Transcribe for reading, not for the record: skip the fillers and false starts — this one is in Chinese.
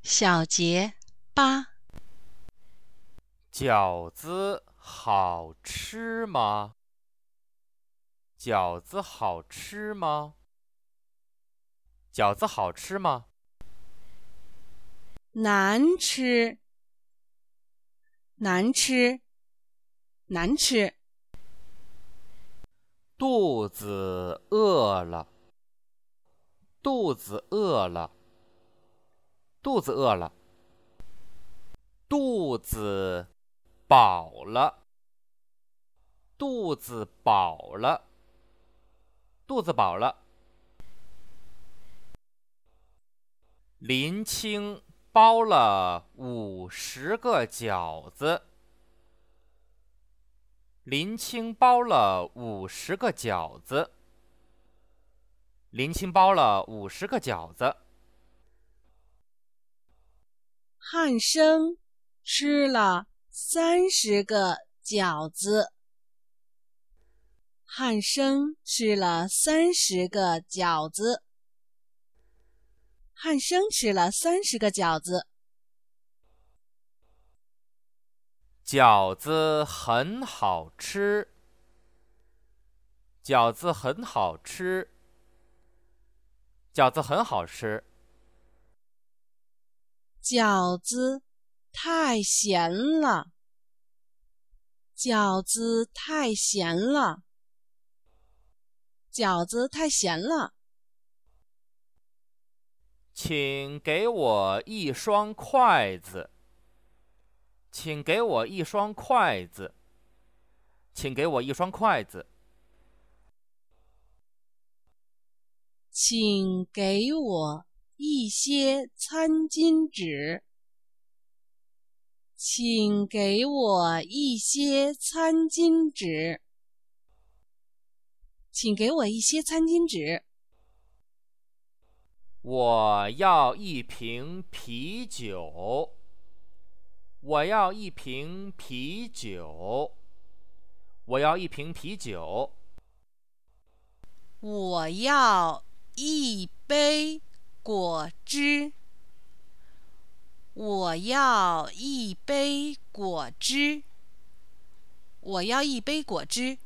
小节8， 饺子好吃吗？饺子好吃吗？饺子好吃吗？ 难吃，难吃，难吃。 肚子饿了，肚子饿了，肚子饿了。肚子饱了，肚子饱了，肚子饱了。林青包了50个饺子，林青包了50个饺子，林青包了50个饺子。 汉生吃了30个饺子，汉生吃了30个饺子，汉生吃了30个饺子。 饺子很好吃，饺子很好吃，饺子很好吃。 饺子太咸了，饺子太咸了，饺子太咸了。 请给我一双筷子，请给我一双筷子，请给我一双筷子。 请给我一些餐巾纸，请给我一些餐巾纸，请给我一些餐巾纸。 我要一瓶啤酒，我要一瓶啤酒，我要一瓶啤酒。 我要一杯果汁，我要一杯果汁，我要一杯果汁。